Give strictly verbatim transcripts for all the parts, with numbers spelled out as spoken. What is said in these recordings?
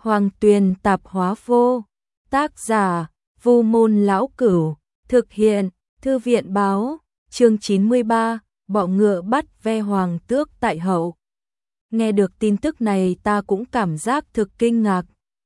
Hoàng Tuyền tạp hóa vô. Tác giả, Vu Môn Lão Cửu. Thực hiện, Thư viện báo. Chương chín mươi ba, bọ ngựa bắt ve hoàng tước tại hậu. Nghe được tin tức này ta cũng cảm giác thực kinh ngạc.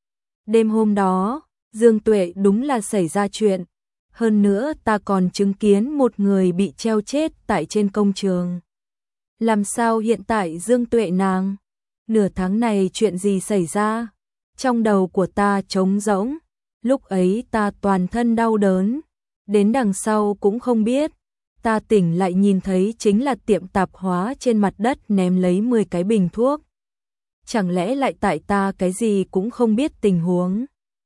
Đêm hôm đó, Dương Tuệ đúng là xảy ra chuyện. Hơn nữa ta còn chứng kiến một người bị treo chết tại trên công trường. Làm sao hiện tại Dương Tuệ nàng? Nửa tháng này chuyện gì xảy ra? Trong đầu của ta trống rỗng. Lúc ấy ta toàn thân đau đớn. Đến đằng sau cũng không biết. Ta tỉnh lại nhìn thấy chính là tiệm tạp hóa trên mặt đất ném lấy mười cái bình thuốc. Chẳng lẽ lại tại ta cái gì cũng không biết tình huống.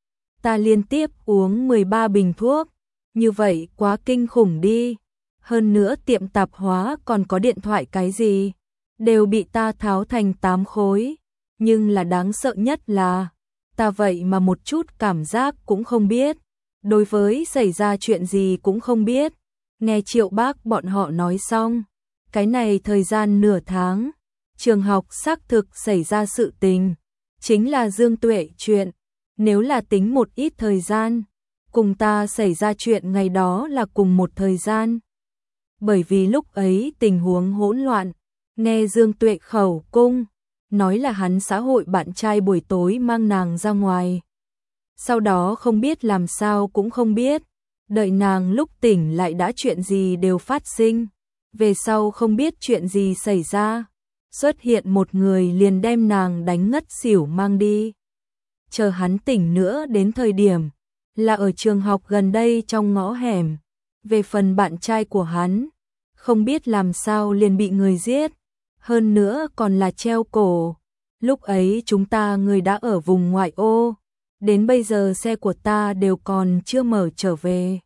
Ta liên tiếp uống mười ba bình thuốc. Như vậy quá kinh khủng đi. Hơn nữa tiệm tạp hóa còn có điện thoại cái gì. Đều bị ta tháo thành tám khối. Nhưng là đáng sợ nhất là ta vậy mà một chút cảm giác cũng không biết. Đối với xảy ra chuyện gì cũng không biết. Nghe Triệu Bác bọn họ nói xong. Cái này thời gian nửa tháng. Trường học xác thực xảy ra sự tình. Chính là Dương Tuệ chuyện. Nếu là tính một ít thời gian. Cùng ta xảy ra chuyện ngày đó là cùng một thời gian. Bởi vì lúc ấy tình huống hỗn loạn. Nghe Dương Tuệ khẩu cung. Nói là hắn xã hội bạn trai buổi tối mang nàng ra ngoài. Sau đó không biết làm sao cũng không biết. Đợi nàng lúc tỉnh lại đã chuyện gì đều phát sinh. Về sau không biết chuyện gì xảy ra. Xuất hiện một người liền đem nàng đánh ngất xỉu mang đi. Chờ hắn tỉnh nữa đến thời điểm là ở trường học gần đây trong ngõ hẻm. Về phần bạn trai của hắn, không biết làm sao liền bị người giết. Hơn nữa còn là treo cổ. Lúc ấy chúng ta người đã ở vùng ngoại ô. Đến bây giờ xe của ta đều còn chưa mở trở về.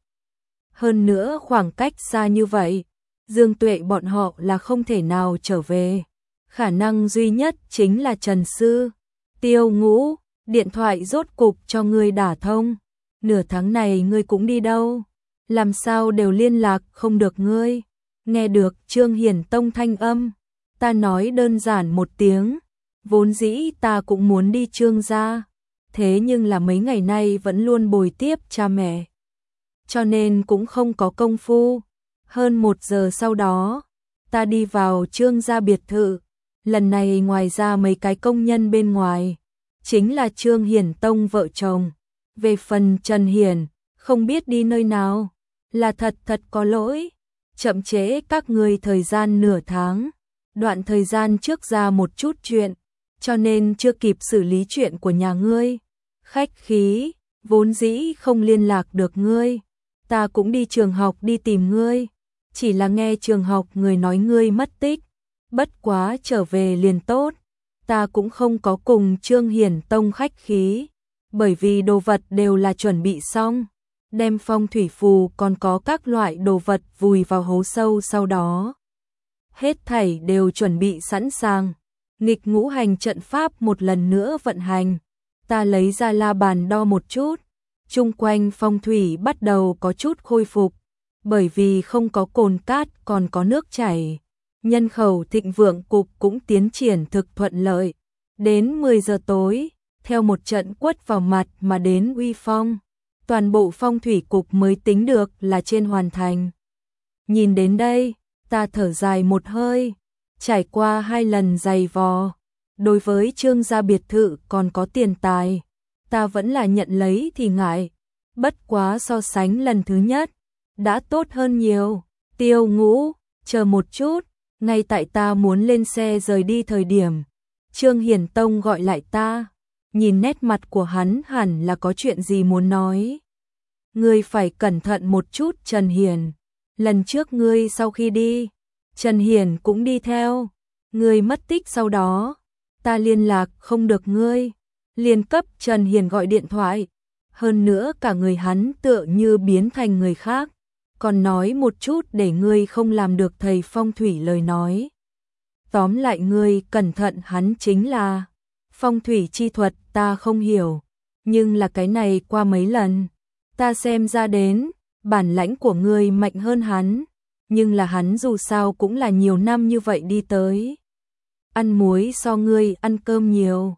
Hơn nữa khoảng cách xa như vậy, Dương Tuệ bọn họ là không thể nào trở về. Khả năng duy nhất chính là Trần Sư. Tiêu Ngũ, điện thoại rốt cục cho ngươi đả thông. Nửa tháng này ngươi cũng đi đâu? Làm sao đều liên lạc không được ngươi? Nghe được Trương Hiển Tông thanh âm, ta nói đơn giản một tiếng. Vốn dĩ ta cũng muốn đi Trương gia. Thế nhưng là mấy ngày nay vẫn luôn bồi tiếp cha mẹ. Cho nên cũng không có công phu. Hơn một giờ sau đó, ta đi vào Trương gia biệt thự. Lần này ngoài ra mấy cái công nhân bên ngoài, chính là Trương Hiển Tông vợ chồng. Về phần Trần Hiển, không biết đi nơi nào. Là thật thật có lỗi. Chậm trễ các ngươi thời gian nửa tháng. Đoạn thời gian trước ra một chút chuyện. Cho nên chưa kịp xử lý chuyện của nhà ngươi. Khách khí, vốn dĩ không liên lạc được ngươi. Ta cũng đi trường học đi tìm ngươi. Chỉ là nghe trường học người nói ngươi mất tích. Bất quá trở về liền tốt. Ta cũng không có cùng Trương Hiển Tông khách khí. Bởi vì đồ vật đều là chuẩn bị xong. Đem phong thủy phù còn có các loại đồ vật vùi vào hố sâu sau đó. Hết thảy đều chuẩn bị sẵn sàng. Nghịch ngũ hành trận pháp một lần nữa vận hành. Ta lấy ra la bàn đo một chút. Chung quanh phong thủy bắt đầu có chút khôi phục. Bởi vì không có cồn cát còn có nước chảy. Nhân khẩu thịnh vượng cục cũng tiến triển thực thuận lợi. Đến mười giờ tối, theo một trận quất vào mặt mà đến uy phong. Toàn bộ phong thủy cục mới tính được là trên hoàn thành. Nhìn đến đây, ta thở dài một hơi. Trải qua hai lần dày vò. Đối với Trương gia biệt thự còn có tiền tài. Ta vẫn là nhận lấy thì ngại. Bất quá so sánh lần thứ nhất. Đã tốt hơn nhiều. Tiêu Ngũ, chờ một chút. Ngay tại ta muốn lên xe rời đi thời điểm. Trương Hiển Tông gọi lại ta. Nhìn nét mặt của hắn hẳn là có chuyện gì muốn nói. Ngươi phải cẩn thận một chút Trần Hiển. Lần trước ngươi sau khi đi, Trần Hiển cũng đi theo. Ngươi mất tích sau đó. Ta liên lạc không được ngươi. Liên cấp Trần Hiển gọi điện thoại. Hơn nữa cả người hắn tựa như biến thành người khác. Còn nói một chút để ngươi không làm được thầy phong thủy lời nói. Tóm lại ngươi cẩn thận hắn chính là phong thủy chi thuật ta không hiểu. Nhưng là cái này qua mấy lần. Ta xem ra đến, bản lãnh của ngươi mạnh hơn hắn. Nhưng là hắn dù sao cũng là nhiều năm như vậy đi tới. Ăn muối so ngươi ăn cơm nhiều.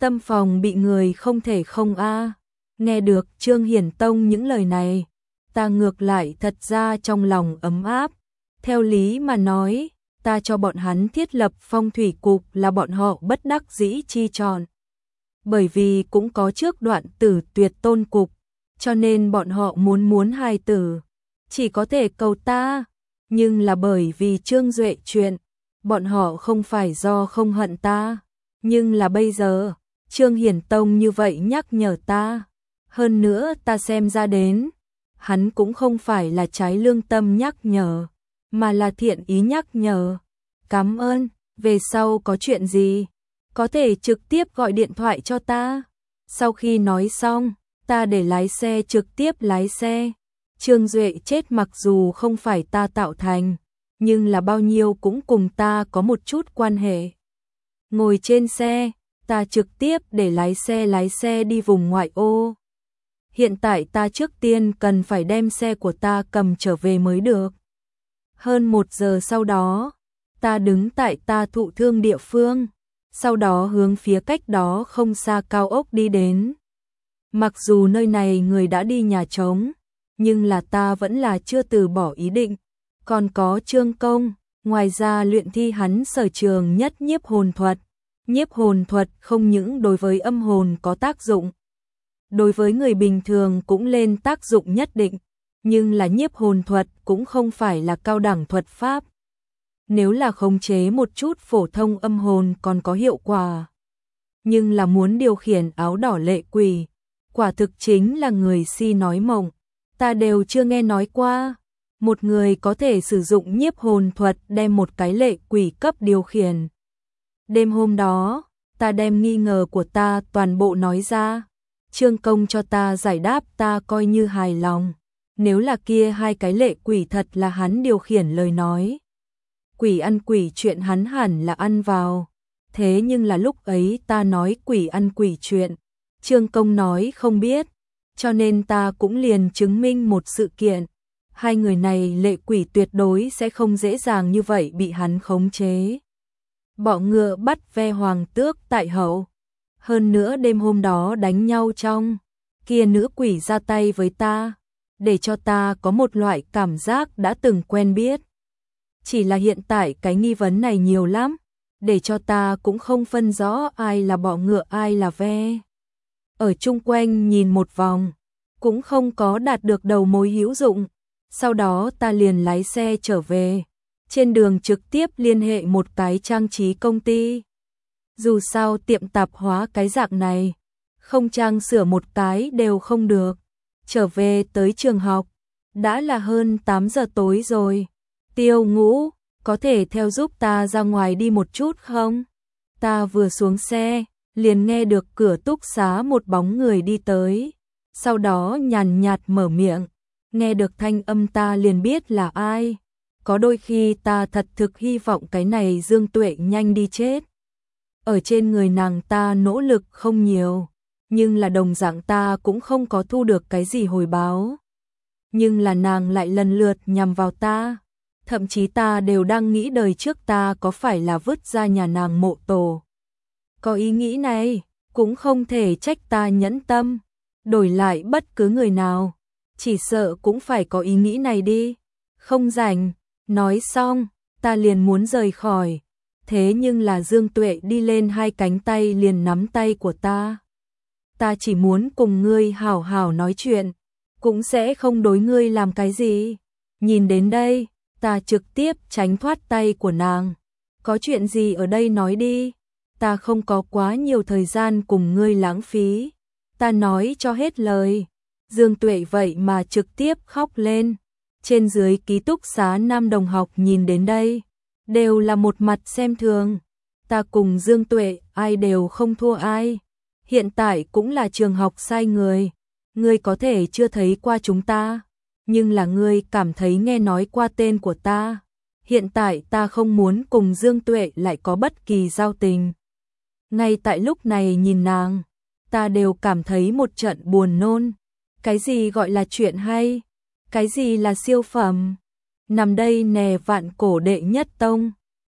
tâm phòng bị người không thể không a. Nghe được Trương Hiển Tông những lời này, ta ngược lại thật ra trong lòng ấm áp. Theo lý mà nói, ta cho bọn hắn thiết lập phong thủy cục là bọn họ bất đắc dĩ chi chọn. Bởi vì cũng có trước đoạn tử tuyệt tôn cục, cho nên bọn họ muốn muốn hài tử, chỉ có thể cầu ta. Nhưng là bởi vì Trương Duệ chuyện, bọn họ không phải do không hận ta. Nhưng là bây giờ, Trương Hiển Tông như vậy nhắc nhở ta. Hơn nữa ta xem ra đến, hắn cũng không phải là trái lương tâm nhắc nhở, mà là thiện ý nhắc nhở. Cảm ơn, về sau có chuyện gì, có thể trực tiếp gọi điện thoại cho ta. Sau khi nói xong, ta để lái xe trực tiếp lái xe. Trương Duệ chết mặc dù không phải ta tạo thành, nhưng là bao nhiêu cũng cùng ta có một chút quan hệ. Ngồi trên xe, ta trực tiếp để lái xe lái xe đi vùng ngoại ô. Hiện tại ta trước tiên cần phải đem xe của ta cầm trở về mới được. Hơn một giờ sau đó, ta đứng tại ta thụ thương địa phương, sau đó hướng phía cách đó không xa cao ốc đi đến. Mặc dù nơi này người đã đi nhà trống, nhưng là ta vẫn là chưa từ bỏ ý định. Còn có Trương Công, ngoài ra luyện thi hắn sở trường nhất nhiếp hồn thuật. Nhiếp hồn thuật không những đối với âm hồn có tác dụng, đối với người bình thường cũng lên tác dụng nhất định, nhưng là nhiếp hồn thuật cũng không phải là cao đẳng thuật pháp. Nếu là khống chế một chút phổ thông âm hồn còn có hiệu quả, nhưng là muốn điều khiển áo đỏ lệ quỷ, quả thực chính là người si nói mộng. Ta đều chưa nghe nói qua, một người có thể sử dụng nhiếp hồn thuật đem một cái lệ quỷ cấp điều khiển. Đêm hôm đó, ta đem nghi ngờ của ta toàn bộ nói ra. Trương Công cho ta giải đáp, ta coi như hài lòng. Nếu là kia hai cái lệ quỷ thật là hắn điều khiển lời nói, quỷ ăn quỷ chuyện hắn hẳn là ăn vào. Thế nhưng là lúc ấy ta nói quỷ ăn quỷ chuyện, Trương Công nói không biết, cho nên ta cũng liền chứng minh một sự kiện. Hai người này lệ quỷ tuyệt đối sẽ không dễ dàng như vậy bị hắn khống chế. Bọ ngựa bắt ve hoàng tước tại hậu. Hơn nữa đêm hôm đó đánh nhau trong, kia nữ quỷ ra tay với ta, để cho ta có một loại cảm giác đã từng quen biết. Chỉ là hiện tại cái nghi vấn này nhiều lắm, để cho ta cũng không phân rõ ai là bọ ngựa ai là ve. Ở chung quanh nhìn một vòng, cũng không có đạt được đầu mối hữu dụng. Sau đó ta liền lái xe trở về. Trên đường trực tiếp liên hệ một cái trang trí công ty. Dù sao tiệm tạp hóa cái dạng này, không trang sửa một cái đều không được. Trở về tới trường học, đã là hơn tám giờ tối rồi. Tiêu Ngũ, có thể theo giúp ta ra ngoài đi một chút không? Ta vừa xuống xe, liền nghe được cửa túc xá một bóng người đi tới. Sau đó nhàn nhạt mở miệng, nghe được thanh âm ta liền biết là ai. Có đôi khi ta thật thực hy vọng cái này Dương Tuệ nhanh đi chết. Ở trên người nàng ta nỗ lực không nhiều, nhưng là đồng dạng ta cũng không có thu được cái gì hồi báo. Nhưng là nàng lại lần lượt nhằm vào ta. Thậm chí ta đều đang nghĩ đời trước ta có phải là vứt ra nhà nàng mộ tổ. Có ý nghĩ này, cũng không thể trách ta nhẫn tâm. Đổi lại bất cứ người nào, chỉ sợ cũng phải có ý nghĩ này đi. Không rảnh. Nói xong, ta liền muốn rời khỏi. Thế nhưng là Dương Tuệ đi lên hai cánh tay liền nắm tay của ta. Ta chỉ muốn cùng ngươi hảo hảo nói chuyện, cũng sẽ không đối ngươi làm cái gì. Nhìn đến đây, ta trực tiếp tránh thoát tay của nàng. Có chuyện gì ở đây nói đi, ta không có quá nhiều thời gian cùng ngươi lãng phí. Ta nói cho hết lời. Dương Tuệ vậy mà trực tiếp khóc lên. Trên dưới ký túc xá nam đồng học nhìn đến đây, đều là một mặt xem thường. Ta cùng Dương Tuệ ai đều không thua ai. Hiện tại cũng là trường học sai người. Ngươi có thể chưa thấy qua chúng ta, nhưng là ngươi cảm thấy nghe nói qua tên của ta. Hiện tại ta không muốn cùng Dương Tuệ lại có bất kỳ giao tình. Ngay tại lúc này nhìn nàng, ta đều cảm thấy một trận buồn nôn. Cái gì gọi là chuyện hay? Cái gì là siêu phẩm? Nằm đây nè vạn cổ đệ nhất tông.